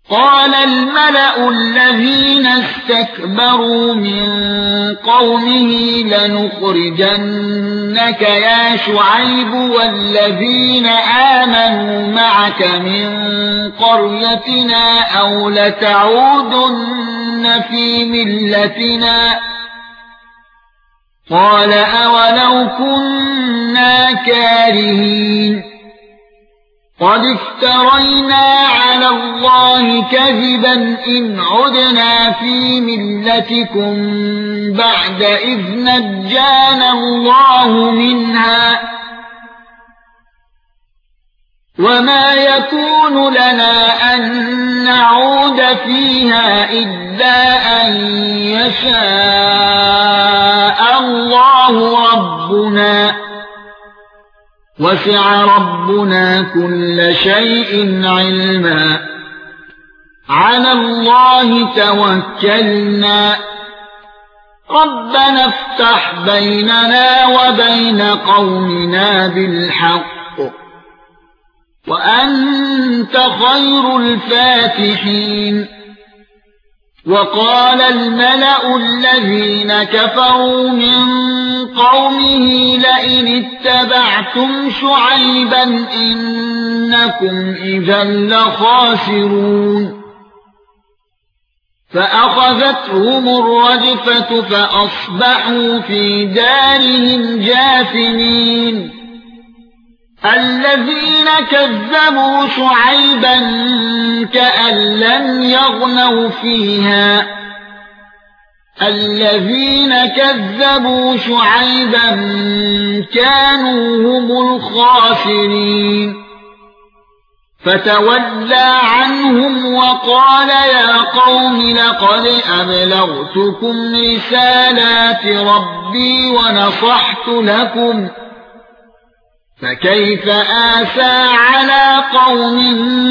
قال الملأ الذين استكبروا من قومه لنخرجنك يا شعيب والذين آمنوا معك من قريتنا أو لتعودن في ملتنا قال أولو كنا كارهين قد افترينا على الله كذبا إن عدنا في ملتكم بعد إذ نجانا الله منها وما يكون لنا أن نعود فيها إلا أن يشاء الله ربنا وسع ربنا كل شيء علما على الله توكلنا ربنا افتح بيننا وبين قومنا بالحق وأنت خير الفاتحين وقال الملأ الذين كفروا من قومه لئن اتبعتم شعيبا إنكم إذا لخاسرون فأخذتهم الرجفة فأصبحوا في دارهم جاثمين الذين كذبوا شعيبا كأن لم يغنوا فيها الذين كذبوا شعيبا كانوا هم الخاسرين فتولى عنهم وقال يا قوم لقد أبلغتكم رسالات ربي ونصحت لكم فكيف آسى على قوم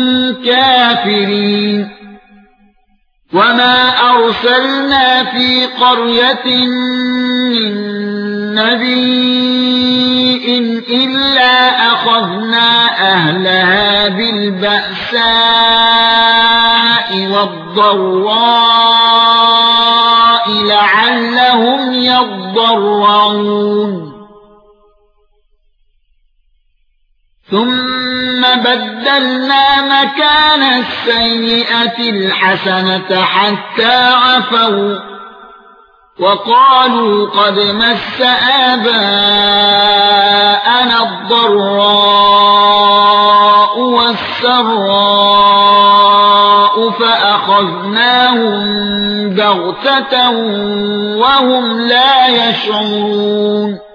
كافرين وما أرسلنا في قرية من نبي إلا أخذنا أهلها بالبأساء والضراء لعلهم يضرعون ثم بدلنا مكان السيئة الحسنة حتى عفوا وقالوا قد مس آباءنا الضراء والسراء فأخذناهم بغتة وهم لا يشعرون